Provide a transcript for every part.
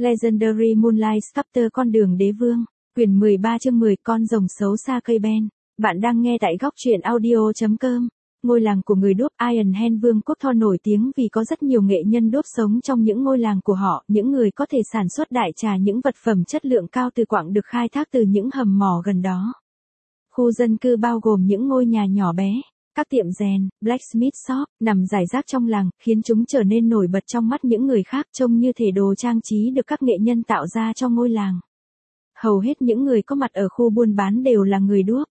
Legendary Moonlight Sculptor con đường đế vương, quyển 13 chương 10 con rồng xấu xa cây ben. Bạn đang nghe tại góc truyện audio.com. Ngôi làng của người đốp Iron Hand Vương quốc Thor nổi tiếng vì có rất nhiều nghệ nhân đốp sống trong những ngôi làng của họ, những người có thể sản xuất đại trà những vật phẩm chất lượng cao từ quặng được khai thác từ những hầm mỏ gần đó. Khu dân cư bao gồm những ngôi nhà nhỏ bé, các tiệm rèn, blacksmith shop, nằm rải rác trong làng, khiến chúng trở nên nổi bật trong mắt những người khác trông như thể đồ trang trí được các nghệ nhân tạo ra cho ngôi làng. Hầu hết những người có mặt ở khu buôn bán đều là người đốp.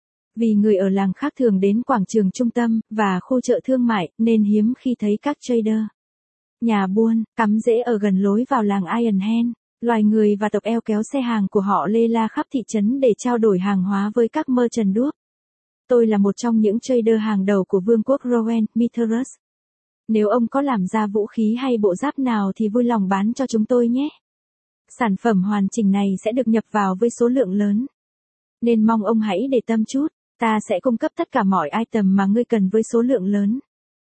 Vì người ở làng khác thường đến quảng trường trung tâm, và khu chợ thương mại, nên hiếm khi thấy các trader, nhà buôn, cắm rễ ở gần lối vào làng Iron Hand. Loài người và tộc eo kéo xe hàng của họ lê la khắp thị trấn để trao đổi hàng hóa với các merchant đốp. Tôi là một trong những trader hàng đầu của vương quốc Rowan, Mitterus. Nếu ông có làm ra vũ khí hay bộ giáp nào thì vui lòng bán cho chúng tôi nhé. Sản phẩm hoàn chỉnh này sẽ được nhập vào với số lượng lớn. Nên mong ông hãy để tâm chút, ta sẽ cung cấp tất cả mọi item mà ngươi cần với số lượng lớn.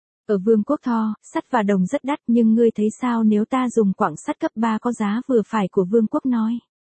Ở vương quốc Thor, sắt và đồng rất đắt, nhưng ngươi thấy sao nếu ta dùng quặng sắt cấp 3 có giá vừa phải của vương quốc nói.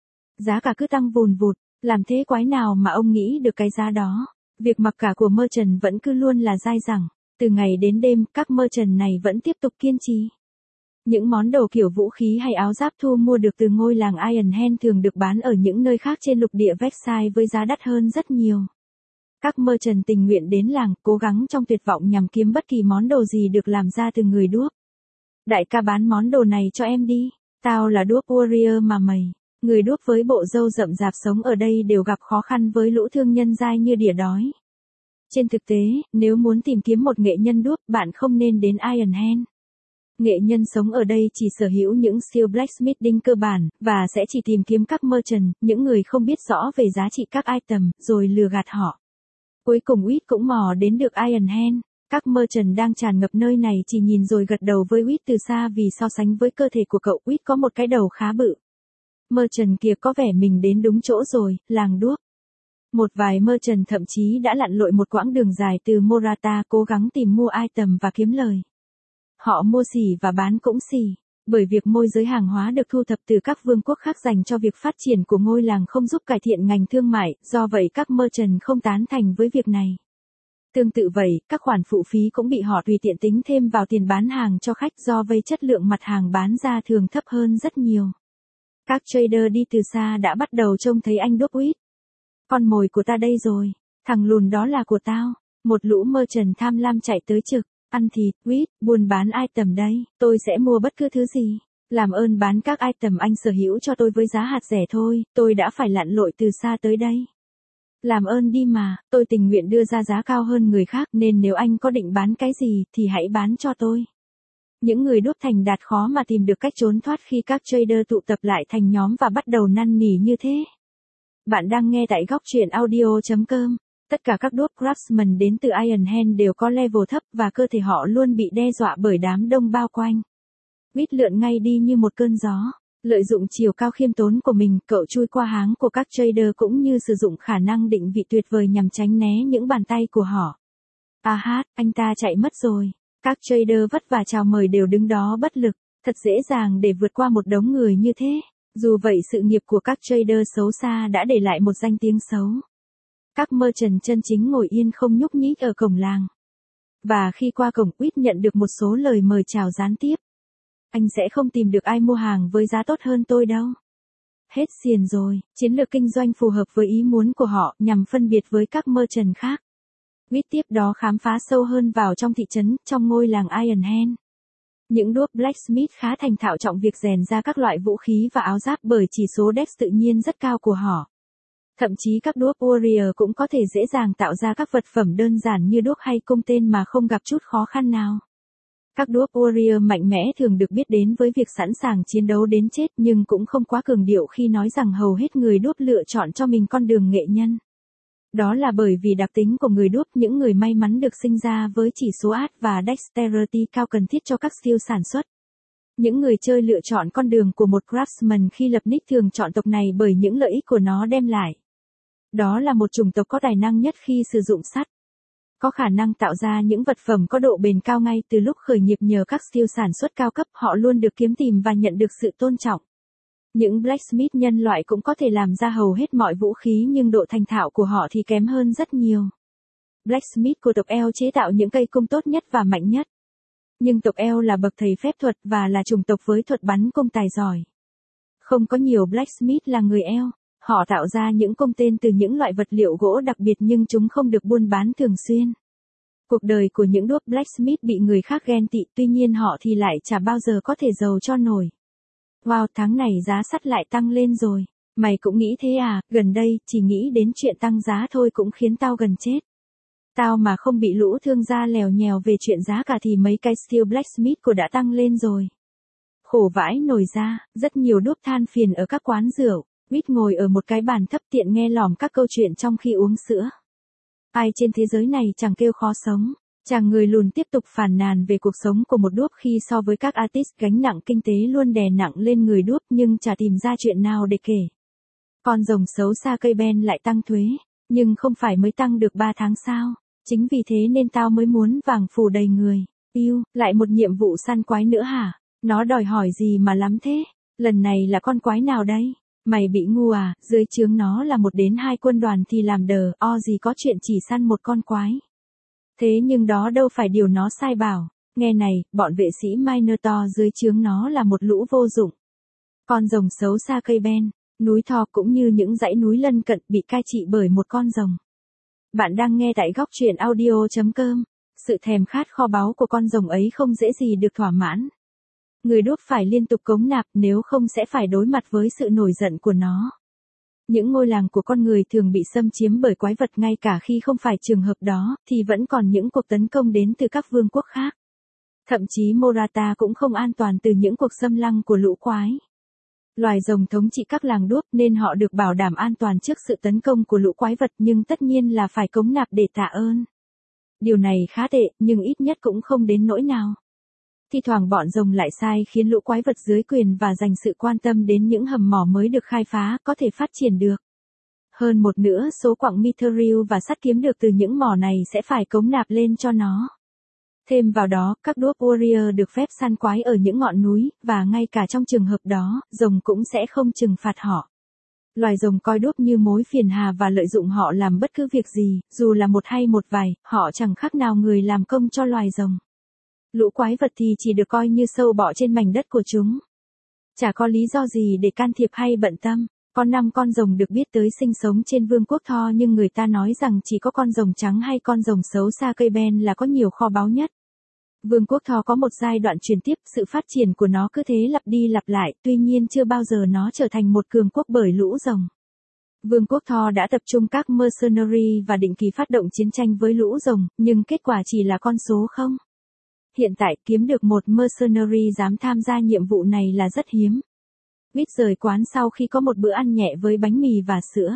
Giá cả cứ tăng vùn vụt, làm thế quái nào mà ông nghĩ được cái giá đó. Việc mặc cả của merchant vẫn cứ luôn là dai dẳng. Từ ngày đến đêm, các merchant này vẫn tiếp tục kiên trì. Những món đồ kiểu vũ khí hay áo giáp thu mua được từ ngôi làng Iron Hand thường được bán ở những nơi khác trên lục địa Vexai với giá đắt hơn rất nhiều. Các merchant tình nguyện đến làng, cố gắng trong tuyệt vọng nhằm kiếm bất kỳ món đồ gì được làm ra từ người đốp. Đại ca bán món đồ này cho em đi. Tao là đốp warrior mà mày. Người đốp với bộ râu rậm rạp sống ở đây đều gặp khó khăn với lũ thương nhân dai như đỉa đói. Trên thực tế, nếu muốn tìm kiếm một nghệ nhân đốp, bạn không nên đến Iron Hand. Nghệ nhân sống ở đây chỉ sở hữu những skill blacksmithing cơ bản, và sẽ chỉ tìm kiếm các merchant, những người không biết rõ về giá trị các item, rồi lừa gạt họ. Cuối cùng Wit cũng mò đến được Iron Hand. Các merchant đang tràn ngập nơi này chỉ nhìn rồi gật đầu với Wit từ xa vì so sánh với cơ thể của cậu, Wit có một cái đầu khá bự. Merchant kia có vẻ mình đến đúng chỗ rồi, làng đốp. Một vài merchant thậm chí đã lặn lội một quãng đường dài từ Morata cố gắng tìm mua item và kiếm lời. Họ mua xỉ và bán cũng xỉ, bởi việc môi giới hàng hóa được thu thập từ các vương quốc khác dành cho việc phát triển của ngôi làng không giúp cải thiện ngành thương mại, do vậy các merchant không tán thành với việc này. Tương tự vậy, các khoản phụ phí cũng bị họ tùy tiện tính thêm vào tiền bán hàng cho khách, do vậy chất lượng mặt hàng bán ra thường thấp hơn rất nhiều. Các trader đi từ xa đã bắt đầu trông thấy anh đốp Wit. Con mồi của ta đây rồi, thằng lùn đó là của tao. Một lũ merchant tham lam chạy tới trực, ăn thịt, Wit, buôn bán item đây, tôi sẽ mua bất cứ thứ gì. Làm ơn bán các item anh sở hữu cho tôi với giá hạt rẻ thôi, tôi đã phải lặn lội từ xa tới đây. Làm ơn đi mà, tôi tình nguyện đưa ra giá cao hơn người khác, nên nếu anh có định bán cái gì thì hãy bán cho tôi. Những người đốp thành đạt khó mà tìm được cách trốn thoát khi các trader tụ tập lại thành nhóm và bắt đầu năn nỉ như thế. Bạn đang nghe tại góc truyện audio.com. Tất cả các đốp craftsman đến từ Iron Hand đều có level thấp và cơ thể họ luôn bị đe dọa bởi đám đông bao quanh. Wit lượn ngay đi như một cơn gió. Lợi dụng chiều cao khiêm tốn của mình, cậu chui qua háng của các trader cũng như sử dụng khả năng định vị tuyệt vời nhằm tránh né những bàn tay của họ. Anh ta chạy mất rồi. Các trader vất vả chào mời đều đứng đó bất lực. Thật dễ dàng để vượt qua một đống người như thế. Dù vậy sự nghiệp của các trader xấu xa đã để lại một danh tiếng xấu. Các merchant chân chính ngồi yên không nhúc nhích ở cổng làng. Và khi qua cổng, Wit nhận được một số lời mời chào gián tiếp. Anh sẽ không tìm được ai mua hàng với giá tốt hơn tôi đâu. Hết xiền rồi, chiến lược kinh doanh phù hợp với ý muốn của họ nhằm phân biệt với các merchant khác. Wit tiếp đó khám phá sâu hơn vào trong thị trấn, trong ngôi làng Iron Hand. Những đốp blacksmith khá thành thạo trọng việc rèn ra các loại vũ khí và áo giáp bởi chỉ số Dex tự nhiên rất cao của họ. Thậm chí các đốp warrior cũng có thể dễ dàng tạo ra các vật phẩm đơn giản như đuốc hay cung tên mà không gặp chút khó khăn nào. Các đốp warrior mạnh mẽ thường được biết đến với việc sẵn sàng chiến đấu đến chết, nhưng cũng không quá cường điệu khi nói rằng hầu hết người đốp lựa chọn cho mình con đường nghệ nhân. Đó là bởi vì đặc tính của người đốp, những người may mắn được sinh ra với chỉ số art và dexterity cao cần thiết cho các skill sản xuất. Những người chơi lựa chọn con đường của một craftsman khi lập nick thường chọn tộc này bởi những lợi ích của nó đem lại. Đó là một chủng tộc có tài năng nhất khi sử dụng sắt. Có khả năng tạo ra những vật phẩm có độ bền cao ngay từ lúc khởi nghiệp nhờ các skill sản xuất cao cấp, họ luôn được kiếm tìm và nhận được sự tôn trọng. Những blacksmith nhân loại cũng có thể làm ra hầu hết mọi vũ khí nhưng độ thành thạo của họ thì kém hơn rất nhiều. Blacksmith của tộc Eo chế tạo những cây cung tốt nhất và mạnh nhất. Nhưng tộc Eo là bậc thầy phép thuật và là chủng tộc với thuật bắn cung tài giỏi. Không có nhiều blacksmith là người Eo. Họ tạo ra những cung tên từ những loại vật liệu gỗ đặc biệt nhưng chúng không được buôn bán thường xuyên. Cuộc đời của những đuốc blacksmith bị người khác ghen tị, tuy nhiên họ thì lại chả bao giờ có thể giàu cho nổi. Wow, tháng này giá sắt lại tăng lên rồi. Mày cũng nghĩ thế à? Gần đây, chỉ nghĩ đến chuyện tăng giá thôi cũng khiến tao gần chết. Tao mà không bị lũ thương gia lèo nhèo về chuyện giá cả thì mấy cái steel blacksmith của đã tăng lên rồi. Khổ vãi nổi ra, rất nhiều đuốc than phiền ở các quán rượu. Quýt ngồi ở một cái bàn thấp tiện nghe lỏm các câu chuyện trong khi uống sữa. Ai trên thế giới này chẳng kêu khó sống. Chàng người lùn tiếp tục phàn nàn về cuộc sống của một đuốc khi so với các artist gánh nặng kinh tế luôn đè nặng lên người đuốc nhưng chả tìm ra chuyện nào để kể. Con rồng xấu xa cây ben lại tăng thuế, nhưng không phải mới tăng được 3 tháng sao? Chính vì thế nên tao mới muốn vàng phủ đầy người. Yêu, lại một nhiệm vụ săn quái nữa hả? Nó đòi hỏi gì mà lắm thế? Lần này là con quái nào đây? Mày bị ngu à? Dưới trướng nó là 1 đến 2 quân đoàn thì làm đờ, gì có chuyện chỉ săn một con quái. Thế nhưng đó đâu phải điều nó sai bảo. Nghe này, bọn vệ sĩ Minotaur dưới trướng nó là một lũ vô dụng. Con rồng xấu xa cây ben, núi Thor cũng như những dãy núi lân cận bị cai trị bởi một con rồng. Bạn đang nghe tại góc truyện audio.com. Sự thèm khát kho báu của con rồng ấy không dễ gì được thỏa mãn. Người đuốc phải liên tục cống nạp nếu không sẽ phải đối mặt với sự nổi giận của nó. Những ngôi làng của con người thường bị xâm chiếm bởi quái vật ngay cả khi không phải trường hợp đó, thì vẫn còn những cuộc tấn công đến từ các vương quốc khác. Thậm chí Morata cũng không an toàn từ những cuộc xâm lăng của lũ quái. Loài rồng thống trị các làng đuốc nên họ được bảo đảm an toàn trước sự tấn công của lũ quái vật nhưng tất nhiên là phải cống nạp để tạ ơn. Điều này khá tệ nhưng ít nhất cũng không đến nỗi nào. Thi thoảng bọn rồng lại sai khiến lũ quái vật dưới quyền và dành sự quan tâm đến những hầm mỏ mới được khai phá có thể phát triển được. Hơn một nửa số quặng mithril và sắt kiếm được từ những mỏ này sẽ phải cống nạp lên cho nó. Thêm vào đó, các đuốc warrior được phép săn quái ở những ngọn núi, và ngay cả trong trường hợp đó, rồng cũng sẽ không trừng phạt họ. Loài rồng coi đuốc như mối phiền hà và lợi dụng họ làm bất cứ việc gì, dù là một hay một vài, họ chẳng khác nào người làm công cho loài rồng. Lũ quái vật thì chỉ được coi như sâu bọ trên mảnh đất của chúng. Chả có lý do gì để can thiệp hay bận tâm. Có 5 con rồng được biết tới sinh sống trên vương quốc Thor nhưng người ta nói rằng chỉ có con rồng trắng hay con rồng xấu xa cây ben là có nhiều kho báu nhất. Vương quốc Thor có một giai đoạn chuyển tiếp, sự phát triển của nó cứ thế lặp đi lặp lại, tuy nhiên chưa bao giờ nó trở thành một cường quốc bởi lũ rồng. Vương quốc Thor đã tập trung các mercenary và định kỳ phát động chiến tranh với lũ rồng, nhưng kết quả chỉ là con số 0. Hiện tại, kiếm được một mercenary dám tham gia nhiệm vụ này là rất hiếm. Quýt rời quán sau khi có một bữa ăn nhẹ với bánh mì và sữa.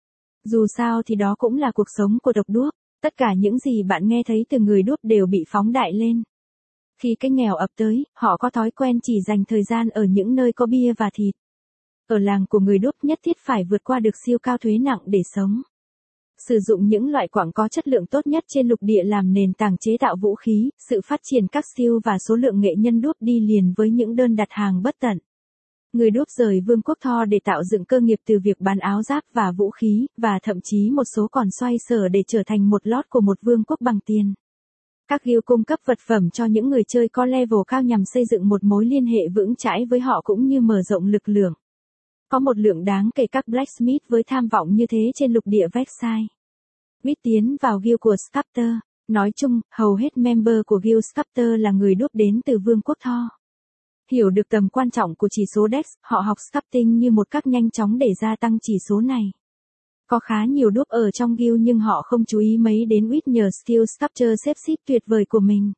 Dù sao thì đó cũng là cuộc sống của tộc đuốc. Tất cả những gì bạn nghe thấy từ người đuốc đều bị phóng đại lên. Khi cái nghèo ập tới, họ có thói quen chỉ dành thời gian ở những nơi có bia và thịt. Ở làng của người đuốc nhất thiết phải vượt qua được siêu cao thuế nặng để sống. Sử dụng những loại quặng có chất lượng tốt nhất trên lục địa làm nền tảng chế tạo vũ khí, sự phát triển các siêu và số lượng nghệ nhân đuốc đi liền với những đơn đặt hàng bất tận. Người đuốc rời vương quốc Thor để tạo dựng cơ nghiệp từ việc bán áo giáp và vũ khí, và thậm chí một số còn xoay sở để trở thành một lót của một vương quốc bằng tiền. Các guild cung cấp vật phẩm cho những người chơi có level cao nhằm xây dựng một mối liên hệ vững chãi với họ cũng như mở rộng lực lượng. Có một lượng đáng kể các blacksmith với tham vọng như thế trên lục địa Vexai. Quýt tiến vào guild của Sculptor. Nói chung, hầu hết member của guild Sculptor là người đuốc đến từ vương quốc Thor. Hiểu được tầm quan trọng của chỉ số Dex, họ học sculpting như một cách nhanh chóng để gia tăng chỉ số này. Có khá nhiều đuốc ở trong guild nhưng họ không chú ý mấy đến Quýt nhờ skill sculpture xếp xít tuyệt vời của mình.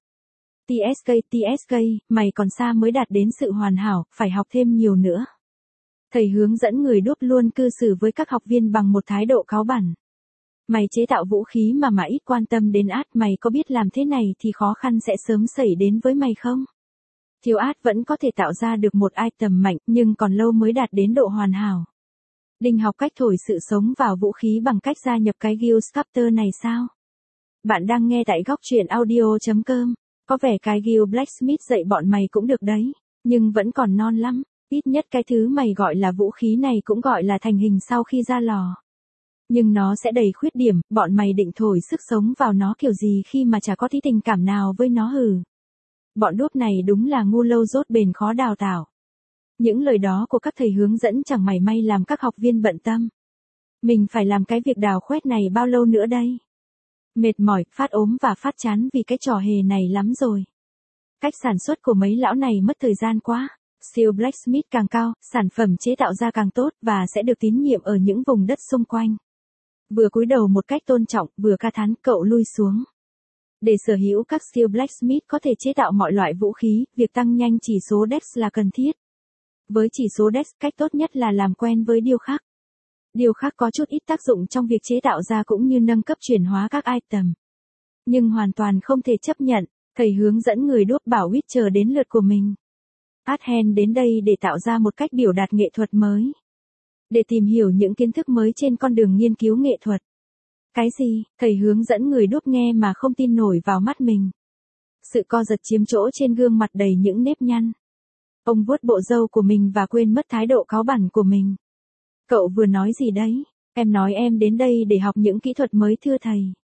TSK, mày còn xa mới đạt đến sự hoàn hảo, phải học thêm nhiều nữa. Thầy hướng dẫn người đuốc luôn cư xử với các học viên bằng một thái độ cáu bẳn. Mày chế tạo vũ khí mà ít quan tâm đến art, mày có biết làm thế này thì khó khăn sẽ sớm xảy đến với mày không? Thiếu art vẫn có thể tạo ra được một item mạnh nhưng còn lâu mới đạt đến độ hoàn hảo. Định học cách thổi sự sống vào vũ khí bằng cách gia nhập cái guild Sculptor này sao? Bạn đang nghe tại góc truyện audio.com. Có vẻ cái guild Blacksmith dạy bọn mày cũng được đấy, nhưng vẫn còn non lắm. Ít nhất cái thứ mày gọi là vũ khí này cũng gọi là thành hình sau khi ra lò. Nhưng nó sẽ đầy khuyết điểm, bọn mày định thổi sức sống vào nó kiểu gì khi mà chả có tí tình cảm nào với nó hừ. Bọn đốp này đúng là ngu lâu dốt bền khó đào tạo. Những lời đó của các thầy hướng dẫn chẳng mảy may làm các học viên bận tâm. Mình phải làm cái việc đào khoét này bao lâu nữa đây? Mệt mỏi, phát ốm và phát chán vì cái trò hề này lắm rồi. Cách sản xuất của mấy lão này mất thời gian quá. Skill Blacksmith càng cao, sản phẩm chế tạo ra càng tốt và sẽ được tín nhiệm ở những vùng đất xung quanh. Vừa cúi đầu một cách tôn trọng, vừa ca thán, cậu lui xuống. Để sở hữu các skill Blacksmith có thể chế tạo mọi loại vũ khí, việc tăng nhanh chỉ số Dex là cần thiết. Với chỉ số Dex, cách tốt nhất là làm quen với điêu khắc. Điêu khắc có chút ít tác dụng trong việc chế tạo ra cũng như nâng cấp chuyển hóa các item. Nhưng hoàn toàn không thể chấp nhận, thầy hướng dẫn người đốp bảo Wit chờ đến lượt của mình. Adhen đến đây để tạo ra một cách biểu đạt nghệ thuật mới. Để tìm hiểu những kiến thức mới trên con đường nghiên cứu nghệ thuật. Cái gì? Thầy hướng dẫn người đốp nghe mà không tin nổi vào mắt mình. Sự co giật chiếm chỗ trên gương mặt đầy những nếp nhăn. Ông vuốt bộ râu của mình và quên mất thái độ cáu bẳn của mình. Cậu vừa nói gì đấy? Em nói em đến đây để học những kỹ thuật mới thưa thầy.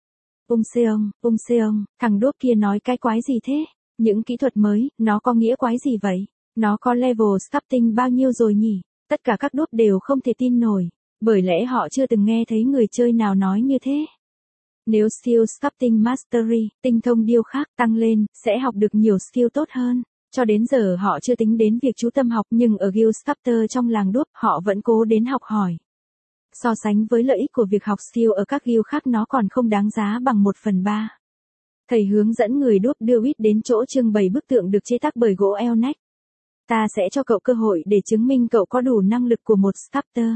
Seong, thằng đốp kia nói cái quái gì thế? Những kỹ thuật mới, nó có nghĩa quái gì vậy? Nó có level sculpting bao nhiêu rồi nhỉ? Tất cả các đốp đều không thể tin nổi, bởi lẽ họ chưa từng nghe thấy người chơi nào nói như thế. Nếu skill sculpting mastery, tinh thông điêu khắc tăng lên, sẽ học được nhiều skill tốt hơn. Cho đến giờ họ chưa tính đến việc chú tâm học nhưng ở Guild Sculptor trong làng đốp họ vẫn cố đến học hỏi. So sánh với lợi ích của việc học skill ở các guild khác nó còn không đáng giá bằng 1/3. Thầy hướng dẫn người đốp đưa Wit đến chỗ trưng bày bức tượng được chế tác bởi gỗ elnec. Ta sẽ cho cậu cơ hội để chứng minh cậu có đủ năng lực của một sculptor.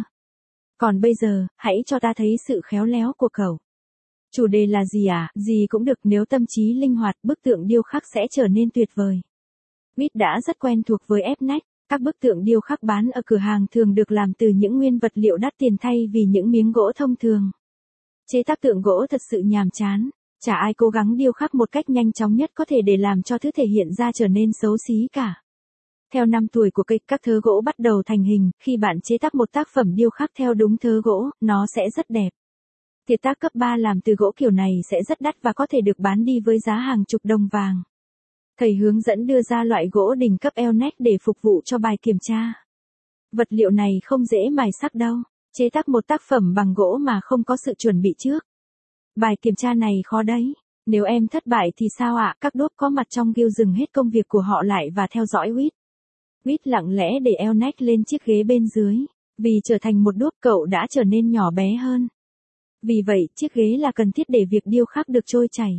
Còn bây giờ, hãy cho ta thấy sự khéo léo của cậu. Chủ đề là gì à? Gì cũng được nếu tâm trí linh hoạt, bức tượng điêu khắc sẽ trở nên tuyệt vời. Wit đã rất quen thuộc với elnec. Các bức tượng điêu khắc bán ở cửa hàng thường được làm từ những nguyên vật liệu đắt tiền thay vì những miếng gỗ thông thường. Chế tác tượng gỗ thật sự nhàm chán. Chả ai cố gắng điêu khắc một cách nhanh chóng nhất có thể để làm cho thứ thể hiện ra trở nên xấu xí cả. Theo năm tuổi của cây, các thớ gỗ bắt đầu thành hình, khi bạn chế tác một tác phẩm điêu khắc theo đúng thớ gỗ, nó sẽ rất đẹp. Kiệt tác cấp 3 làm từ gỗ kiểu này sẽ rất đắt và có thể được bán đi với giá hàng chục đồng vàng. Thầy hướng dẫn đưa ra loại gỗ đỉnh cấp elnec để phục vụ cho bài kiểm tra. Vật liệu này không dễ mài sắc đâu, chế tác một tác phẩm bằng gỗ mà không có sự chuẩn bị trước. Bài kiểm tra này khó đấy. Nếu em thất bại thì sao ạ? Các đốp có mặt trong guild dừng hết công việc của họ lại và theo dõi Wit. Wit lặng lẽ để elnec lên chiếc ghế bên dưới. Vì trở thành một đốp cậu đã trở nên nhỏ bé hơn. Vì vậy, chiếc ghế là cần thiết để việc điêu khắc được trôi chảy.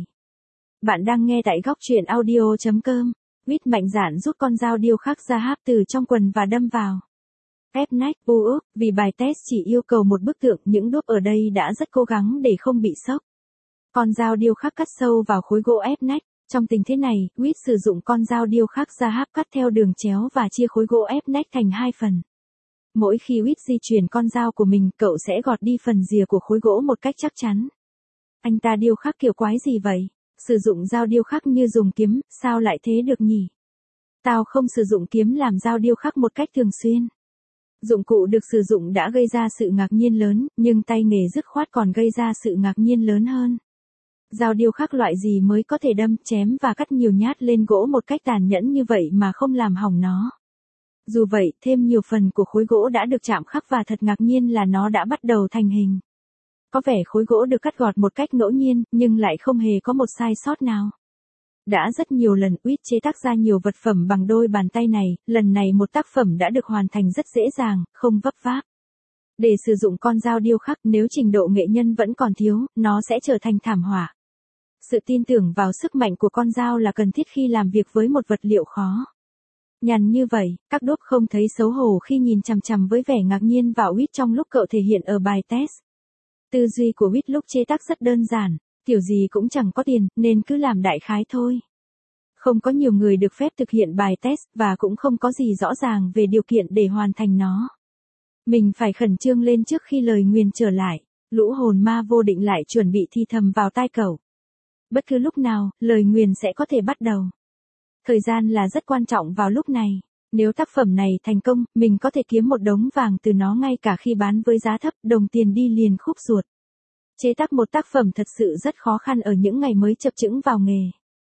Bạn đang nghe tại góc truyện audio.com. Wit mạnh dạn rút con dao điêu khắc ra háp từ trong quần và đâm vào. Elnec, vì bài test chỉ yêu cầu một bức tượng, những đốp ở đây đã rất cố gắng để không bị sốc. Con dao điêu khắc cắt sâu vào khối gỗ elnec. Trong tình thế này, Wit sử dụng con dao điêu khắc ra háp cắt theo đường chéo và chia khối gỗ elnec thành hai phần. Mỗi khi Wit di chuyển con dao của mình, cậu sẽ gọt đi phần rìa của khối gỗ một cách chắc chắn. Anh ta điêu khắc kiểu quái gì vậy? Sử dụng dao điêu khắc như dùng kiếm, sao lại thế được nhỉ? Tao không sử dụng kiếm làm dao điêu khắc một cách thường xuyên. Dụng cụ được sử dụng đã gây ra sự ngạc nhiên lớn, nhưng tay nghề dứt khoát còn gây ra sự ngạc nhiên lớn hơn. Dao điêu khắc loại gì mới có thể đâm, chém và cắt nhiều nhát lên gỗ một cách tàn nhẫn như vậy mà không làm hỏng nó. Dù vậy, thêm nhiều phần của khối gỗ đã được chạm khắc và thật ngạc nhiên là nó đã bắt đầu thành hình. Có vẻ khối gỗ được cắt gọt một cách ngẫu nhiên, nhưng lại không hề có một sai sót nào. Đã rất nhiều lần Wit chế tác ra nhiều vật phẩm bằng đôi bàn tay này, lần này một tác phẩm đã được hoàn thành rất dễ dàng, không vấp váp. Để sử dụng con dao điêu khắc, nếu trình độ nghệ nhân vẫn còn thiếu, nó sẽ trở thành thảm họa. Sự tin tưởng vào sức mạnh của con dao là cần thiết khi làm việc với một vật liệu khó. Nhằn như vậy, các đốp không thấy xấu hổ khi nhìn chằm chằm với vẻ ngạc nhiên vào Wit trong lúc cậu thể hiện ở bài test. Tư duy của Wit lúc chế tác rất đơn giản, kiểu gì cũng chẳng có tiền, nên cứ làm đại khái thôi. Không có nhiều người được phép thực hiện bài test và cũng không có gì rõ ràng về điều kiện để hoàn thành nó. Mình phải khẩn trương lên trước khi lời nguyền trở lại, lũ hồn ma vô định lại chuẩn bị thì thầm vào tai cậu. Bất cứ lúc nào, lời nguyền sẽ có thể bắt đầu. Thời gian là rất quan trọng vào lúc này. Nếu tác phẩm này thành công, mình có thể kiếm một đống vàng từ nó ngay cả khi bán với giá thấp, đồng tiền đi liền khúc ruột. Chế tác một tác phẩm thật sự rất khó khăn ở những ngày mới chập chững vào nghề.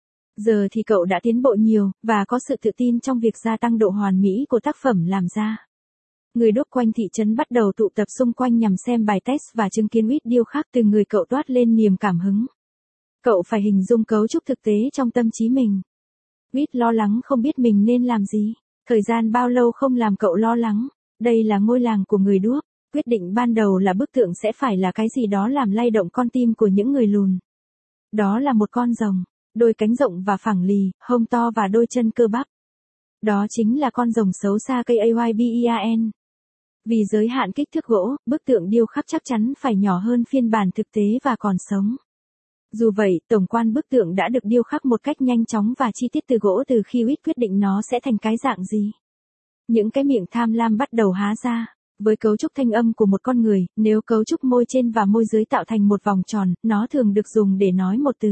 Giờ thì cậu đã tiến bộ nhiều, và có sự tự tin trong việc gia tăng độ hoàn mỹ của tác phẩm làm ra. Người đúc quanh thị trấn bắt đầu tụ tập xung quanh nhằm xem bài test và chứng kiến Whit điêu khắc từ người cậu toát lên niềm cảm hứng. Cậu phải hình dung cấu trúc thực tế trong tâm trí mình. Whit lo lắng không biết mình nên làm gì. Thời gian bao lâu không làm cậu lo lắng. Đây là ngôi làng của người đuốc. Quyết định ban đầu là bức tượng sẽ phải là cái gì đó làm lay động con tim của những người lùn. Đó là một con rồng, đôi cánh rộng và phẳng lì, hông to và đôi chân cơ bắp. Đó chính là con rồng xấu xa cây Ayben. Vì giới hạn kích thước gỗ, bức tượng điêu khắc chắc chắn phải nhỏ hơn phiên bản thực tế và còn sống. Dù vậy, tổng quan bức tượng đã được điêu khắc một cách nhanh chóng và chi tiết từ gỗ từ khi Whit quyết định nó sẽ thành cái dạng gì. Những cái miệng tham lam bắt đầu há ra. Với cấu trúc thanh âm của một con người, nếu cấu trúc môi trên và môi dưới tạo thành một vòng tròn, nó thường được dùng để nói một từ.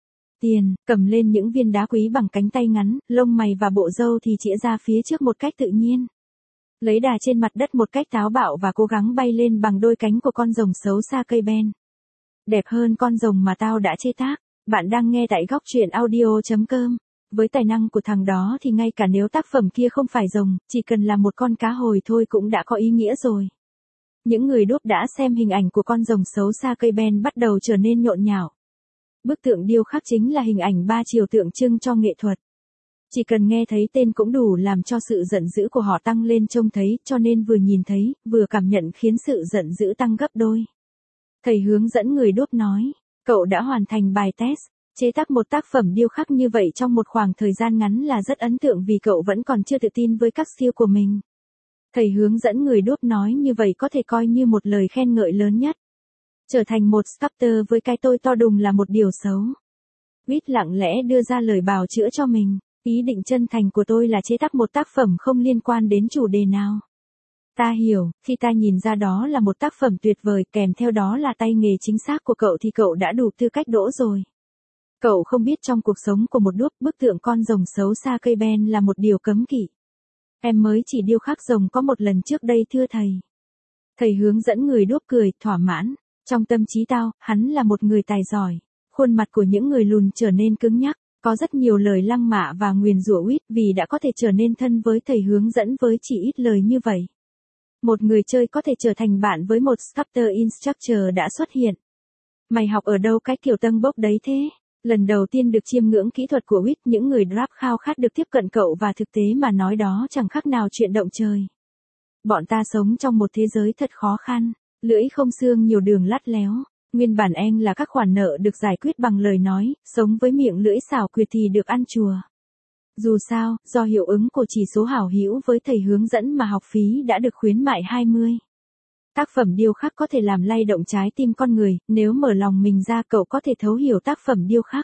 Tiền, cầm lên những viên đá quý bằng cánh tay ngắn, lông mày và bộ râu thì chĩa ra phía trước một cách tự nhiên. Lấy đà trên mặt đất một cách táo bạo và cố gắng bay lên bằng đôi cánh của con rồng xấu xa cây ben. Đẹp hơn con rồng mà tao đã chế tác. Bạn đang nghe tại góc truyện audio.com. Với tài năng của thằng đó thì ngay cả nếu tác phẩm kia không phải rồng, chỉ cần là một con cá hồi thôi cũng đã có ý nghĩa rồi. Những người đúc đã xem hình ảnh của con rồng xấu xa cây ben bắt đầu trở nên nhộn nhạo. Bức tượng điêu khắc chính là hình ảnh ba chiều tượng trưng cho nghệ thuật. Chỉ cần nghe thấy tên cũng đủ làm cho sự giận dữ của họ tăng lên trông thấy, cho nên vừa nhìn thấy, vừa cảm nhận khiến sự giận dữ tăng gấp đôi. Thầy hướng dẫn người đúc nói, cậu đã hoàn thành bài test. Chế tác một tác phẩm điêu khắc như vậy trong một khoảng thời gian ngắn là rất ấn tượng vì cậu vẫn còn chưa tự tin với các skill của mình. Thầy hướng dẫn người đúc nói như vậy có thể coi như một lời khen ngợi lớn nhất. Trở thành một sculptor với cái tôi to đùng là một điều xấu. Whit lặng lẽ đưa ra lời bào chữa cho mình. Ý định chân thành của tôi là chế tác một tác phẩm không liên quan đến chủ đề nào. Ta hiểu, khi ta nhìn ra đó là một tác phẩm tuyệt vời kèm theo đó là tay nghề chính xác của cậu thì cậu đã đủ tư cách đỗ rồi. Cậu không biết trong cuộc sống của một đúc bức tượng con rồng xấu xa cây ben là một điều cấm kỵ. Em mới chỉ điêu khắc rồng có một lần trước đây thưa thầy. Thầy hướng dẫn người đúc cười, thỏa mãn. Trong tâm trí tao, hắn là một người tài giỏi. Khuôn mặt của những người lùn trở nên cứng nhắc. Có rất nhiều lời lăng mạ và nguyền rủa Whit vì đã có thể trở nên thân với thầy hướng dẫn với chỉ ít lời như vậy. Một người chơi có thể trở thành bạn với một sculptor instructor đã xuất hiện. Mày học ở đâu cái kiểu tân bốc đấy thế? Lần đầu tiên được chiêm ngưỡng kỹ thuật của Whit, những người draft khao khát được tiếp cận cậu và thực tế mà nói đó chẳng khác nào chuyện động trời. Bọn ta sống trong một thế giới thật khó khăn, lưỡi không xương nhiều đường lắt léo. Nguyên bản Anh là các khoản nợ được giải quyết bằng lời nói, sống với miệng lưỡi xảo quyệt thì được ăn chùa. Dù sao, do hiệu ứng của chỉ số hảo hữu với thầy hướng dẫn mà học phí đã được khuyến mại 20. Tác phẩm điêu khắc có thể làm lay động trái tim con người, nếu mở lòng mình ra cậu có thể thấu hiểu tác phẩm điêu khắc.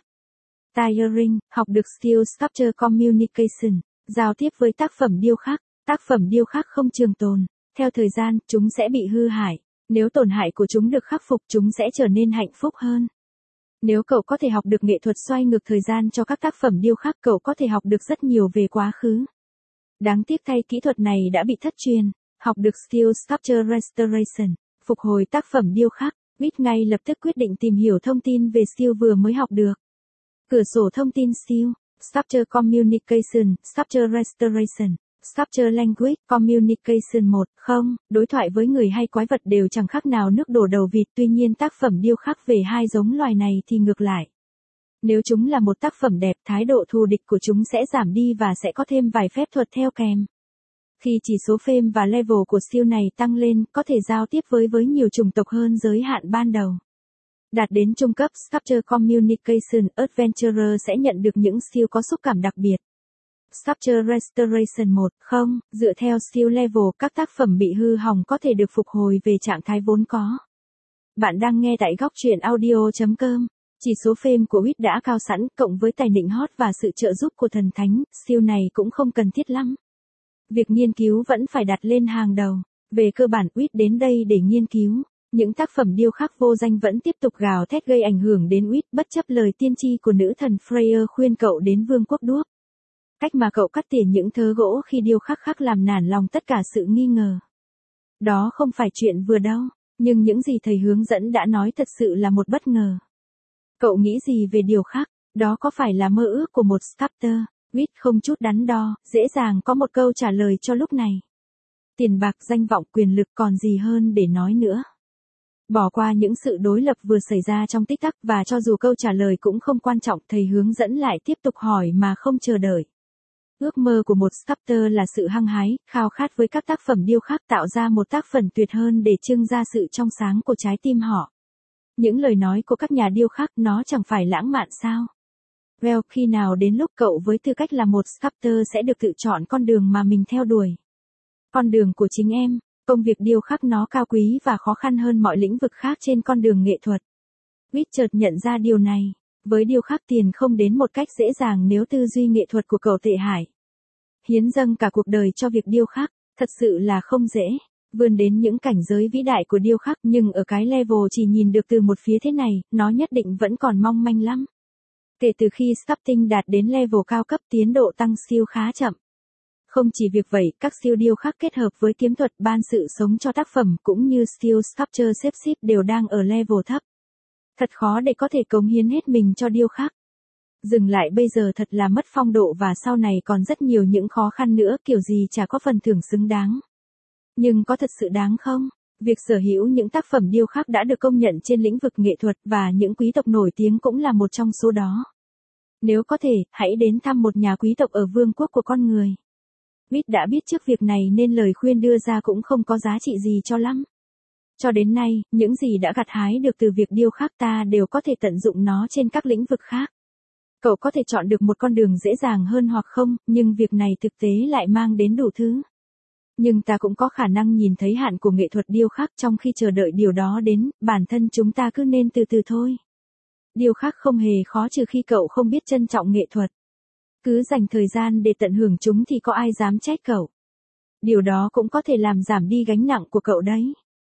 Tiring, học được skill sculpture communication, giao tiếp với tác phẩm điêu khắc. Tác phẩm điêu khắc không trường tồn. Theo thời gian, chúng sẽ bị hư hại. Nếu tổn hại của chúng được khắc phục, chúng sẽ trở nên hạnh phúc hơn. Nếu cậu có thể học được nghệ thuật xoay ngược thời gian cho các tác phẩm điêu khắc, cậu có thể học được rất nhiều về quá khứ. Đáng tiếc thay kỹ thuật này đã bị thất truyền. Học được skill sculpture restoration, phục hồi tác phẩm điêu khắc. Whit ngay lập tức quyết định tìm hiểu thông tin về skill vừa mới học được. Cửa sổ thông tin skill, sculpture communication, sculpture restoration. Sculpture Language Communication 1, không, đối thoại với người hay quái vật đều chẳng khác nào nước đổ đầu vịt, tuy nhiên tác phẩm điêu khắc về hai giống loài này thì ngược lại. Nếu chúng là một tác phẩm đẹp, thái độ thù địch của chúng sẽ giảm đi và sẽ có thêm vài phép thuật theo kèm. Khi chỉ số fame và level của skill này tăng lên, có thể giao tiếp với nhiều chủng tộc hơn giới hạn ban đầu. Đạt đến trung cấp Sculpture Communication Adventurer sẽ nhận được những skill có xúc cảm đặc biệt. Sculpture Restoration 1, không, dựa theo skill level, các tác phẩm bị hư hỏng có thể được phục hồi về trạng thái vốn có. Bạn đang nghe tại góc truyện audio.com. Chỉ số fame của Whit đã cao sẵn, cộng với tài nịnh hót và sự trợ giúp của thần thánh, skill này cũng không cần thiết lắm. Việc nghiên cứu vẫn phải đặt lên hàng đầu. Về cơ bản, Whit đến đây để nghiên cứu. Những tác phẩm điêu khắc vô danh vẫn tiếp tục gào thét gây ảnh hưởng đến Whit, bất chấp lời tiên tri của nữ thần Freya khuyên cậu đến vương quốc đuốc. Cách mà cậu cắt tỉa những thớ gỗ khi điêu khắc khác làm nản lòng tất cả sự nghi ngờ. Đó không phải chuyện vừa đâu, nhưng những gì thầy hướng dẫn đã nói thật sự là một bất ngờ. Cậu nghĩ gì về điều khác? Đó có phải là mơ ước của một sculptor? Reed không chút đắn đo, dễ dàng có một câu trả lời cho lúc này. Tiền bạc, danh vọng, quyền lực còn gì hơn để nói nữa. Bỏ qua những sự đối lập vừa xảy ra trong tích tắc và cho dù câu trả lời cũng không quan trọng, thầy hướng dẫn lại tiếp tục hỏi mà không chờ đợi. Ước mơ của một sculptor là sự hăng hái, khao khát với các tác phẩm điêu khắc tạo ra một tác phẩm tuyệt hơn để trưng ra sự trong sáng của trái tim họ. Những lời nói của các nhà điêu khắc nó chẳng phải lãng mạn sao? Well, khi nào đến lúc cậu với tư cách là một sculptor sẽ được tự chọn con đường mà mình theo đuổi? Con đường của chính em, công việc điêu khắc nó cao quý và khó khăn hơn mọi lĩnh vực khác trên con đường nghệ thuật. Reed chợt nhận ra điều này. Với điêu khắc tiền không đến một cách dễ dàng nếu tư duy nghệ thuật của cậu tệ hại. Hiến dâng cả cuộc đời cho việc điêu khắc, thật sự là không dễ. Vươn đến những cảnh giới vĩ đại của điêu khắc nhưng ở cái level chỉ nhìn được từ một phía thế này, nó nhất định vẫn còn mong manh lắm. Kể từ khi sculpting đạt đến level cao cấp tiến độ tăng skill khá chậm. Không chỉ việc vậy, các skill điêu khắc kết hợp với kiếm thuật ban sự sống cho tác phẩm cũng như skill sculpture xếp ship đều đang ở level thấp. Thật khó để có thể cống hiến hết mình cho điêu khắc. Dừng lại bây giờ thật là mất phong độ và sau này còn rất nhiều những khó khăn nữa, kiểu gì chả có phần thưởng xứng đáng. Nhưng có thật sự đáng không? Việc sở hữu những tác phẩm điêu khắc đã được công nhận trên lĩnh vực nghệ thuật và những quý tộc nổi tiếng cũng là một trong số đó. Nếu có thể, hãy đến thăm một nhà quý tộc ở vương quốc của con người. Reed đã biết trước việc này nên lời khuyên đưa ra cũng không có giá trị gì cho lắm. Cho đến nay, những gì đã gặt hái được từ việc điêu khắc ta đều có thể tận dụng nó trên các lĩnh vực khác. Cậu có thể chọn được một con đường dễ dàng hơn hoặc không, nhưng việc này thực tế lại mang đến đủ thứ. Nhưng ta cũng có khả năng nhìn thấy hạn của nghệ thuật điêu khắc trong khi chờ đợi điều đó đến, bản thân chúng ta cứ nên từ từ thôi. Điêu khắc không hề khó trừ khi cậu không biết trân trọng nghệ thuật. Cứ dành thời gian để tận hưởng chúng thì có ai dám trách cậu. Điều đó cũng có thể làm giảm đi gánh nặng của cậu đấy.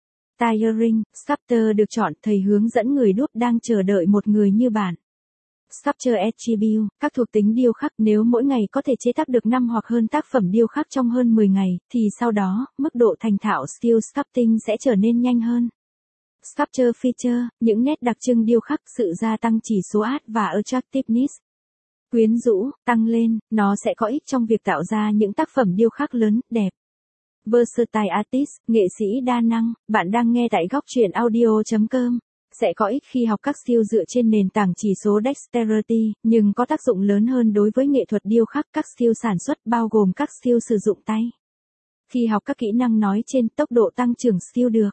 Tiring, sculptor được chọn, thầy hướng dẫn người đúc đang chờ đợi một người như bạn. Sculpture attribute, các thuộc tính điêu khắc, nếu mỗi ngày có thể chế tác được 5 hoặc hơn tác phẩm điêu khắc trong hơn 10 ngày, thì sau đó, mức độ thành thạo skill sculpting sẽ trở nên nhanh hơn. Sculpture feature, những nét đặc trưng điêu khắc, sự gia tăng chỉ số art và attractiveness. Quyến rũ, tăng lên, nó sẽ có ích trong việc tạo ra những tác phẩm điêu khắc lớn, đẹp. Versatile artist, nghệ sĩ đa năng, bạn đang nghe tại góc truyện audio.com. Sẽ có ích khi học các skill dựa trên nền tảng chỉ số Dexterity, nhưng có tác dụng lớn hơn đối với nghệ thuật điêu khắc, các skill sản xuất bao gồm các skill sử dụng tay. Khi học các kỹ năng nói trên, tốc độ tăng trưởng skill được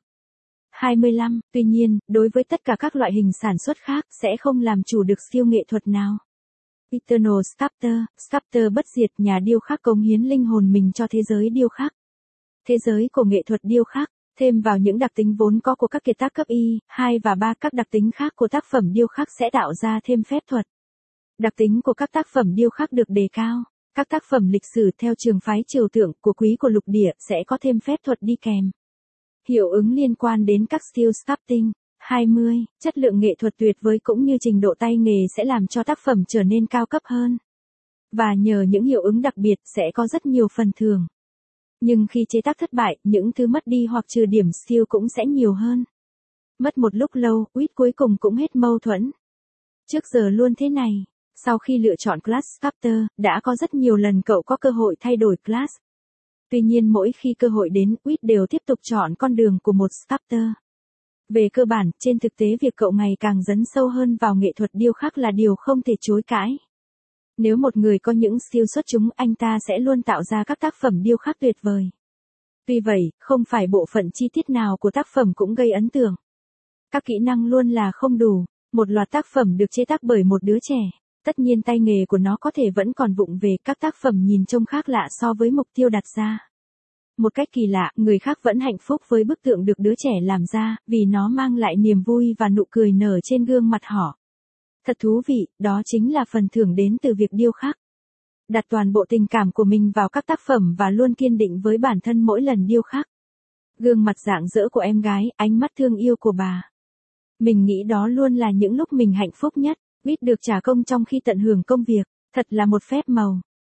25, tuy nhiên, đối với tất cả các loại hình sản xuất khác, sẽ không làm chủ được skill nghệ thuật nào. Eternal Sculptor, Sculptor bất diệt, nhà điêu khắc cống hiến linh hồn mình cho thế giới điêu khắc. Thế giới của nghệ thuật điêu khắc, thêm vào những đặc tính vốn có của các kiệt tác cấp Y, 2 và 3, các đặc tính khác của tác phẩm điêu khắc sẽ tạo ra thêm phép thuật. Đặc tính của các tác phẩm điêu khắc được đề cao. Các tác phẩm lịch sử theo trường phái trừu tượng của quý của lục địa sẽ có thêm phép thuật đi kèm. Hiệu ứng liên quan đến các skill sculpting. 20. Chất lượng nghệ thuật tuyệt vời cũng như trình độ tay nghề sẽ làm cho tác phẩm trở nên cao cấp hơn. Và nhờ những hiệu ứng đặc biệt sẽ có rất nhiều phần thưởng. Nhưng khi chế tác thất bại, những thứ mất đi hoặc trừ điểm skill cũng sẽ nhiều hơn. Mất một lúc lâu, Reed cuối cùng cũng hết mâu thuẫn. Trước giờ luôn thế này. Sau khi lựa chọn class sculptor, đã có rất nhiều lần cậu có cơ hội thay đổi class. Tuy nhiên mỗi khi cơ hội đến, Reed đều tiếp tục chọn con đường của một sculptor. Về cơ bản, trên thực tế việc cậu ngày càng dấn sâu hơn vào nghệ thuật điêu khắc là điều không thể chối cãi. Nếu một người có những skill xuất chúng, anh ta sẽ luôn tạo ra các tác phẩm điêu khắc tuyệt vời. Tuy vậy, không phải bộ phận chi tiết nào của tác phẩm cũng gây ấn tượng. Các kỹ năng luôn là không đủ. Một loạt tác phẩm được chế tác bởi một đứa trẻ. Tất nhiên tay nghề của nó có thể vẫn còn vụng về, các tác phẩm nhìn trông khác lạ so với mục tiêu đặt ra. Một cách kỳ lạ, người khác vẫn hạnh phúc với bức tượng được đứa trẻ làm ra, vì nó mang lại niềm vui và nụ cười nở trên gương mặt họ. Thật thú vị, đó chính là phần thưởng đến từ việc điêu khắc. Đặt toàn bộ tình cảm của mình vào các tác phẩm và luôn kiên định với bản thân mỗi lần điêu khắc. Gương mặt rạng rỡ của em gái, ánh mắt thương yêu của bà. Mình nghĩ đó luôn là những lúc mình hạnh phúc nhất. Reed được trả công trong khi tận hưởng công việc, thật là một phép màu.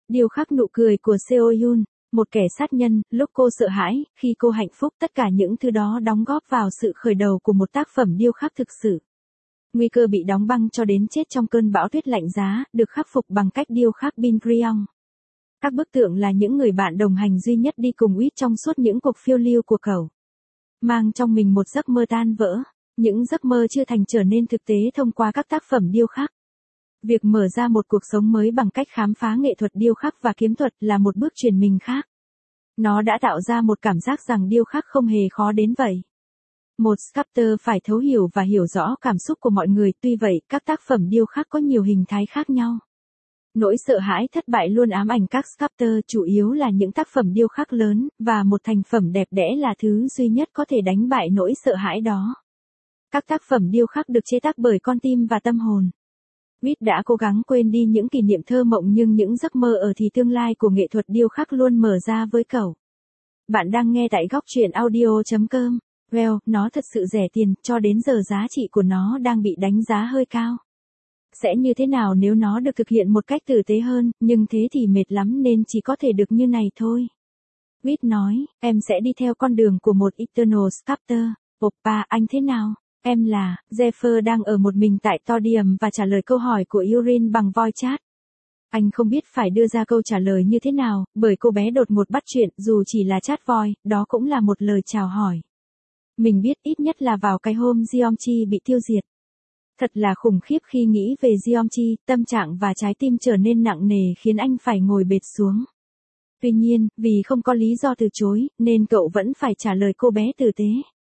Điêu khắc nụ cười của Seo Yoon, một kẻ sát nhân, lúc cô sợ hãi, khi cô hạnh phúc, tất cả những thứ đó đóng góp vào sự khởi đầu của một tác phẩm điêu khắc thực sự. Nguy cơ bị đóng băng cho đến chết trong cơn bão tuyết lạnh giá, được khắc phục bằng cách điêu khắc Bin Gryong. Các bức tượng là những người bạn đồng hành duy nhất đi cùng Wit trong suốt những cuộc phiêu lưu của cậu. Mang trong mình một giấc mơ tan vỡ, những giấc mơ chưa thành trở nên thực tế thông qua các tác phẩm điêu khắc. Việc mở ra một cuộc sống mới bằng cách khám phá nghệ thuật điêu khắc và kiếm thuật là một bước chuyển mình khác. Nó đã tạo ra một cảm giác rằng điêu khắc không hề khó đến vậy. Một sculptor phải thấu hiểu và hiểu rõ cảm xúc của mọi người, tuy vậy, các tác phẩm điêu khắc có nhiều hình thái khác nhau. Nỗi sợ hãi thất bại luôn ám ảnh các sculptor, chủ yếu là những tác phẩm điêu khắc lớn, và một thành phẩm đẹp đẽ là thứ duy nhất có thể đánh bại nỗi sợ hãi đó. Các tác phẩm điêu khắc được chế tác bởi con tim và tâm hồn. Wit đã cố gắng quên đi những kỷ niệm thơ mộng, nhưng những giấc mơ ở thì tương lai của nghệ thuật điêu khắc luôn mở ra với cậu. Bạn đang nghe tại góc truyện audio.com. Well, nó thật sự rẻ tiền, cho đến giờ giá trị của nó đang bị đánh giá hơi cao. Sẽ như thế nào nếu nó được thực hiện một cách tử tế hơn, nhưng thế thì mệt lắm nên chỉ có thể được như này thôi. Wit nói, em sẽ đi theo con đường của một Eternal Sculptor. Oppa, anh thế nào? Em là, Zephyr đang ở một mình tại Todium và trả lời câu hỏi của Yurin bằng voice chat. Anh không biết phải đưa ra câu trả lời như thế nào, bởi cô bé đột ngột bắt chuyện, dù chỉ là chat voice, đó cũng là một lời chào hỏi. Mình biết ít nhất là vào cái hôm Jeongchi bị tiêu diệt. Thật là khủng khiếp khi nghĩ về Jeongchi, tâm trạng và trái tim trở nên nặng nề khiến anh phải ngồi bệt xuống. Tuy nhiên, vì không có lý do từ chối, nên cậu vẫn phải trả lời cô bé tử tế.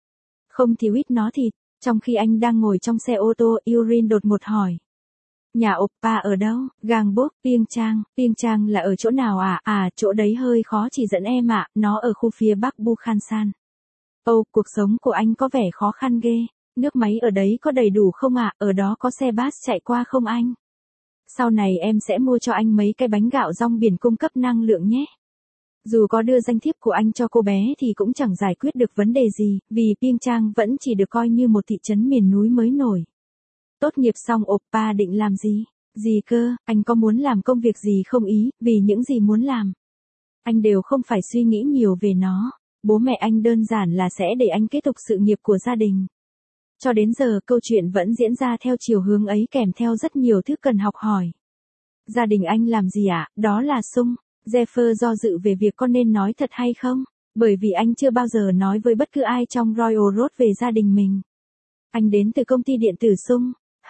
Không thì Wit nó thịt. Trong khi anh đang ngồi trong xe ô tô, Yurin đột ngột hỏi. Nhà Oppa ở đâu? Gangbok, Pyeongchang là ở chỗ nào à? À, chỗ đấy hơi khó chỉ dẫn em ạ, nó ở khu phía bắc Bukhansan. Ồ, cuộc sống của anh có vẻ khó khăn ghê. Nước máy ở đấy có đầy đủ không ạ? Ở đó có xe bus chạy qua không anh? Sau này em sẽ mua cho anh mấy cái bánh gạo rong biển cung cấp năng lượng nhé. Dù có đưa danh thiếp của anh cho cô bé thì cũng chẳng giải quyết được vấn đề gì, vì Pyeongchang vẫn chỉ được coi như một thị trấn miền núi mới nổi. Tốt nghiệp xong Oppa định làm gì? Gì cơ, anh có muốn làm công việc gì không ý, vì những gì muốn làm. Anh đều không phải suy nghĩ nhiều về nó. Bố mẹ anh đơn giản là sẽ để anh kết tục sự nghiệp của gia đình. Cho đến giờ câu chuyện vẫn diễn ra theo chiều hướng ấy kèm theo rất nhiều thứ cần học hỏi. Gia đình anh làm gì ạ? Đó là Sung. Zephyr do dự về việc có nên nói thật hay không, bởi vì anh chưa bao giờ nói với bất cứ ai trong Royal Road về gia đình mình. Anh đến từ công ty điện tử Sung.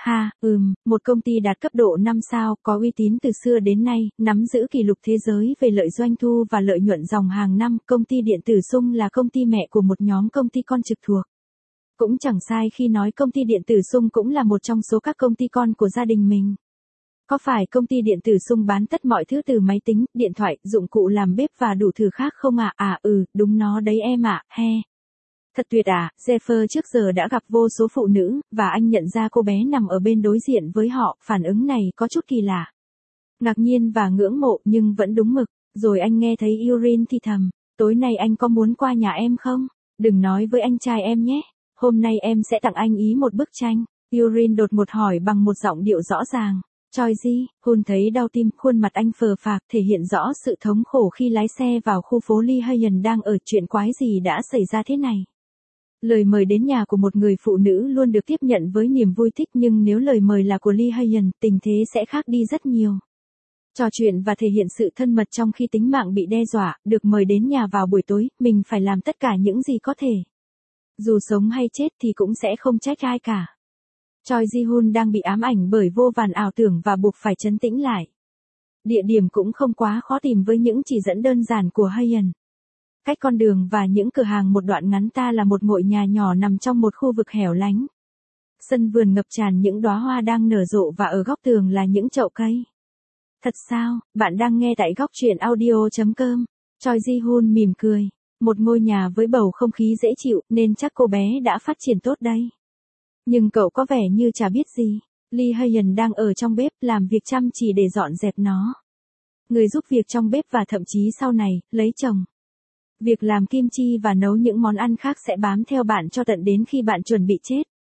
Một công ty đạt cấp độ 5 sao, có uy tín từ xưa đến nay, nắm giữ kỷ lục thế giới về lợi doanh thu và lợi nhuận dòng hàng năm. Công ty điện tử Sung là công ty mẹ của một nhóm công ty con trực thuộc. Cũng chẳng sai khi nói công ty điện tử Sung cũng là một trong số các công ty con của gia đình mình. Có phải công ty điện tử Sung bán tất mọi thứ từ máy tính, điện thoại, dụng cụ làm bếp và đủ thứ khác không ạ? Đúng nó đấy em ạ, he. Thật tuyệt à, Zephyr trước giờ đã gặp vô số phụ nữ, và anh nhận ra cô bé nằm ở bên đối diện với họ, phản ứng này có chút kỳ lạ. Ngạc nhiên và ngưỡng mộ nhưng vẫn đúng mực, rồi anh nghe thấy Yurin thì thầm, tối nay anh có muốn qua nhà em không? Đừng nói với anh trai em nhé, hôm nay em sẽ tặng anh ý một bức tranh. Yurin đột ngột hỏi bằng một giọng điệu rõ ràng. Choi Ji, Hun thấy đau tim, khuôn mặt anh phờ phạc thể hiện rõ sự thống khổ khi lái xe vào khu phố Lee Hayen đang ở. Chuyện quái gì đã xảy ra thế này? Lời mời đến nhà của một người phụ nữ luôn được tiếp nhận với niềm vui thích, nhưng nếu lời mời là của Lee Hayen, tình thế sẽ khác đi rất nhiều. Trò chuyện và thể hiện sự thân mật trong khi tính mạng bị đe dọa, được mời đến nhà vào buổi tối, mình phải làm tất cả những gì có thể. Dù sống hay chết thì cũng sẽ không trách ai cả. Choi Ji-hun đang bị ám ảnh bởi vô vàn ảo tưởng và buộc phải trấn tĩnh lại. Địa điểm cũng không quá khó tìm với những chỉ dẫn đơn giản của Hayen. Cách con đường và những cửa hàng một đoạn ngắn ta là một ngôi nhà nhỏ nằm trong một khu vực hẻo lánh. Sân vườn ngập tràn những đóa hoa đang nở rộ và ở góc tường là những chậu cây. Thật sao, bạn đang nghe tại góc truyện audio.com. Choi Ji-hun mỉm cười. Một ngôi nhà với bầu không khí dễ chịu nên chắc cô bé đã phát triển tốt đây. Nhưng cậu có vẻ như chả biết gì. Lee Hayen đang ở trong bếp làm việc chăm chỉ để dọn dẹp nó. Người giúp việc trong bếp và thậm chí sau này, lấy chồng. Việc làm kim chi và nấu những món ăn khác sẽ bám theo bạn cho tận đến khi bạn chuẩn bị chết.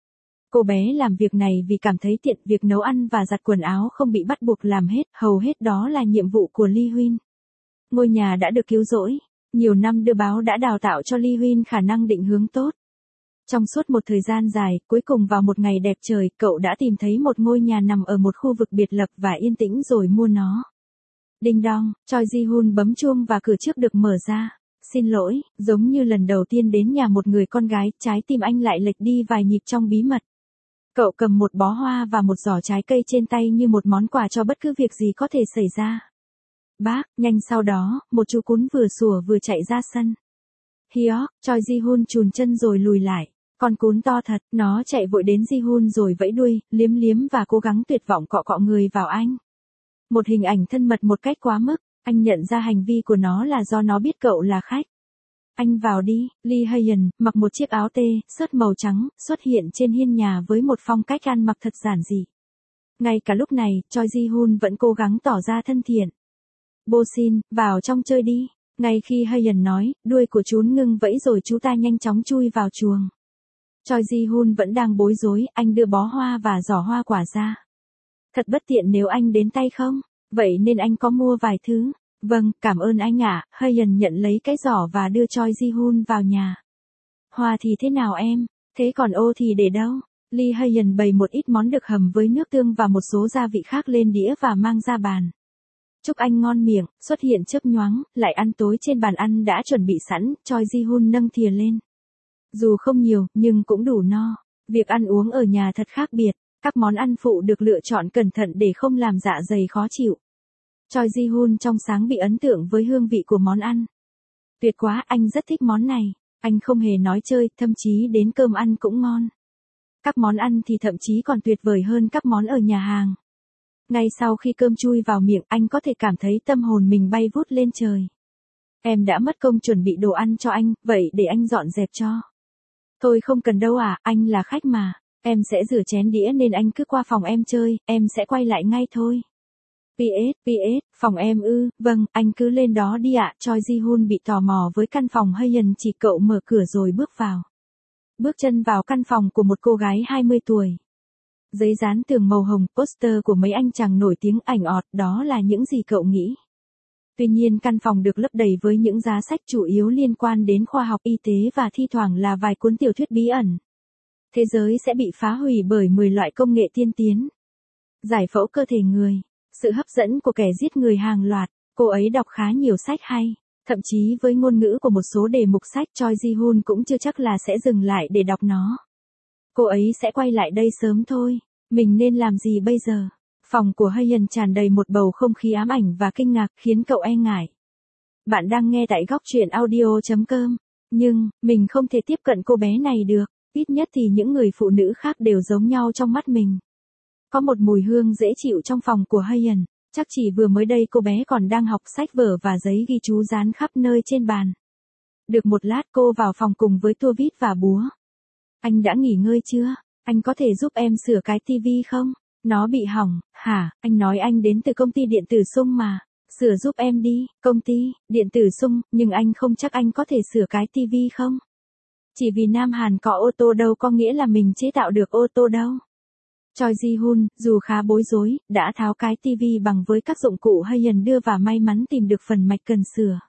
Cô bé làm việc này vì cảm thấy tiện, việc nấu ăn và giặt quần áo không bị bắt buộc làm hết, hầu hết đó là nhiệm vụ của Lee Huynh. Ngôi nhà đã được cứu rỗi, nhiều năm đưa báo đã đào tạo cho Lee Huynh khả năng định hướng tốt. Trong suốt một thời gian dài, cuối cùng vào một ngày đẹp trời, cậu đã tìm thấy một ngôi nhà nằm ở một khu vực biệt lập và yên tĩnh rồi mua nó. Đinh đong, Choi Ji-hun bấm chuông và cửa trước được mở ra. Xin lỗi, giống như lần đầu tiên đến nhà một người con gái, trái tim anh lại lệch đi vài nhịp trong bí mật. Cậu cầm một bó hoa và một giỏ trái cây trên tay như một món quà cho bất cứ việc gì có thể xảy ra. Bác, nhanh sau đó, một chú cún vừa sủa vừa chạy ra sân. Hiok, Choi Ji-hun chùn chân rồi lùi lại. Con cún to thật, nó chạy vội đến Ji-hun rồi vẫy đuôi, liếm liếm và cố gắng tuyệt vọng cọ cọ người vào anh. Một hình ảnh thân mật một cách quá mức, anh nhận ra hành vi của nó là do nó biết cậu là khách. Anh vào đi, Lee Hyun, mặc một chiếc áo tê, sớt màu trắng, xuất hiện trên hiên nhà với một phong cách ăn mặc thật giản dị. Ngay cả lúc này, Choi Ji-hun vẫn cố gắng tỏ ra thân thiện. Bo Sin, vào trong chơi đi. Ngay khi Hyun nói, đuôi của chú ngưng vẫy rồi chú ta nhanh chóng chui vào chuồng. Choi Ji-hun vẫn đang bối rối, anh đưa bó hoa và giỏ hoa quả ra. Thật bất tiện nếu anh đến tay không? Vậy nên anh có mua vài thứ. Vâng, cảm ơn anh ạ. Hyun nhận lấy cái giỏ và đưa Choi Ji-hun vào nhà. Hoa thì thế nào em? Thế còn ô thì để đâu? Lee Hyun bày một ít món được hầm với nước tương và một số gia vị khác lên đĩa và mang ra bàn. Chúc anh ngon miệng, xuất hiện chớp nhoáng, lại ăn tối trên bàn ăn đã chuẩn bị sẵn, Choi Ji-hun nâng thìa lên. Dù không nhiều, nhưng cũng đủ no. Việc ăn uống ở nhà thật khác biệt, các món ăn phụ được lựa chọn cẩn thận để không làm dạ dày khó chịu. Choi Ji-hun trong sáng bị ấn tượng với hương vị của món ăn. Tuyệt quá, anh rất thích món này. Anh không hề nói chơi, thậm chí đến cơm ăn cũng ngon. Các món ăn thì thậm chí còn tuyệt vời hơn các món ở nhà hàng. Ngay sau khi cơm chui vào miệng, anh có thể cảm thấy tâm hồn mình bay vút lên trời. Em đã mất công chuẩn bị đồ ăn cho anh, vậy để anh dọn dẹp cho. Thôi không cần đâu à, anh là khách mà. Em sẽ rửa chén đĩa nên anh cứ qua phòng em chơi, em sẽ quay lại ngay thôi. PS, phòng em ư, vâng, anh cứ lên đó đi ạ. Choi Ji-hun bị tò mò với căn phòng Hyun chỉ cậu mở cửa rồi bước vào. Bước chân vào căn phòng của một cô gái 20 tuổi. Giấy dán tường màu hồng, poster của mấy anh chàng nổi tiếng ảnh ọt, đó là những gì cậu nghĩ. Tuy nhiên căn phòng được lấp đầy với những giá sách chủ yếu liên quan đến khoa học y tế và thi thoảng là vài cuốn tiểu thuyết bí ẩn. Thế giới sẽ bị phá hủy bởi 10 loại công nghệ tiên tiến. Giải phẫu cơ thể người. Sự hấp dẫn của kẻ giết người hàng loạt. Cô ấy đọc khá nhiều sách hay. Thậm chí với ngôn ngữ của một số đề mục sách, Choi Ji-hun cũng chưa chắc là sẽ dừng lại để đọc nó. Cô ấy sẽ quay lại đây sớm thôi. Mình nên làm gì bây giờ? Phòng của Hyun tràn đầy một bầu không khí ám ảnh và kinh ngạc khiến cậu e ngại. Bạn đang nghe tại góc truyện audio.com. Nhưng, mình không thể tiếp cận cô bé này được. Ít nhất thì những người phụ nữ khác đều giống nhau trong mắt mình. Có một mùi hương dễ chịu trong phòng của Hyun. Chắc chỉ vừa mới đây cô bé còn đang học sách vở và giấy ghi chú dán khắp nơi trên bàn. Được một lát cô vào phòng cùng với tua vít và búa. Anh đã nghỉ ngơi chưa? Anh có thể giúp em sửa cái tivi không? Nó bị hỏng, hả? Anh nói anh đến từ công ty điện tử Sung mà. Sửa giúp em đi, công ty, điện tử Sung, nhưng anh không chắc anh có thể sửa cái tivi không? Chỉ vì Nam Hàn có ô tô đâu có nghĩa là mình chế tạo được ô tô đâu. Choi Ji-hun, dù khá bối rối, đã tháo cái tivi bằng với các dụng cụ Hyun đưa và may mắn tìm được phần mạch cần sửa.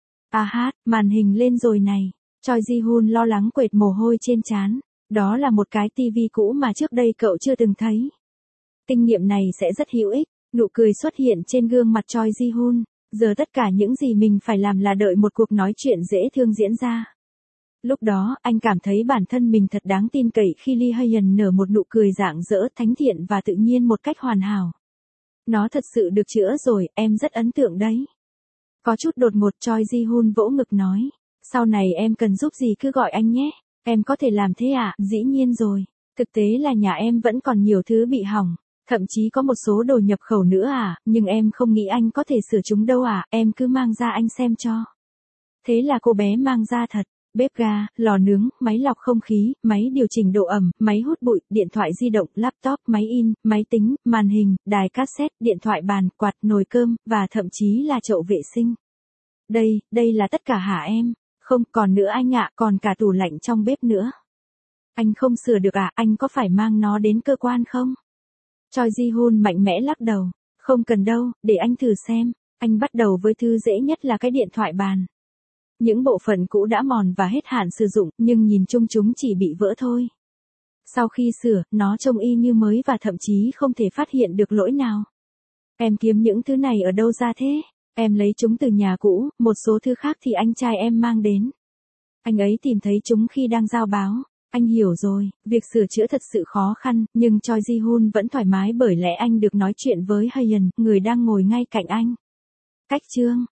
À hát, màn hình lên rồi này. Choi Ji-hun lo lắng quệt mồ hôi trên trán. Đó là một cái tivi cũ mà trước đây cậu chưa từng thấy. Kinh nghiệm này sẽ rất hữu ích. Nụ cười xuất hiện trên gương mặt Choi Ji-hun. Giờ tất cả những gì mình phải làm là đợi một cuộc nói chuyện dễ thương diễn ra. Lúc đó, anh cảm thấy bản thân mình thật đáng tin cậy khi Lee Hyun nở một nụ cười rạng rỡ, thánh thiện và tự nhiên một cách hoàn hảo. Nó thật sự được chữa rồi, em rất ấn tượng đấy. Có chút đột ngột, Choi Ji-hun vỗ ngực nói. Sau này em cần giúp gì cứ gọi anh nhé. Em có thể làm thế à? Dĩ nhiên rồi. Thực tế là nhà em vẫn còn nhiều thứ bị hỏng. Thậm chí có một số đồ nhập khẩu nữa à, nhưng em không nghĩ anh có thể sửa chúng đâu à, em cứ mang ra anh xem cho. Thế là cô bé mang ra thật. Bếp ga, lò nướng, máy lọc không khí, máy điều chỉnh độ ẩm, máy hút bụi, điện thoại di động, laptop, máy in, máy tính, màn hình, đài cassette, điện thoại bàn, quạt, nồi cơm, và thậm chí là chậu vệ sinh. Đây là tất cả hả em? Không, còn nữa anh ạ, còn cả tủ lạnh trong bếp nữa. Anh không sửa được à, anh có phải mang nó đến cơ quan không? Choi Ji-hun mạnh mẽ lắc đầu. Không cần đâu, để anh thử xem. Anh bắt đầu với thứ dễ nhất là cái điện thoại bàn. Những bộ phận cũ đã mòn và hết hạn sử dụng, nhưng nhìn chung chúng chỉ bị vỡ thôi. Sau khi sửa, nó trông y như mới và thậm chí không thể phát hiện được lỗi nào. Em kiếm những thứ này ở đâu ra thế? Em lấy chúng từ nhà cũ, một số thứ khác thì anh trai em mang đến. Anh ấy tìm thấy chúng khi đang giao báo. Anh hiểu rồi, việc sửa chữa thật sự khó khăn, nhưng Choi Ji-hun vẫn thoải mái bởi lẽ anh được nói chuyện với Haeyeon, người đang ngồi ngay cạnh anh. Cách chương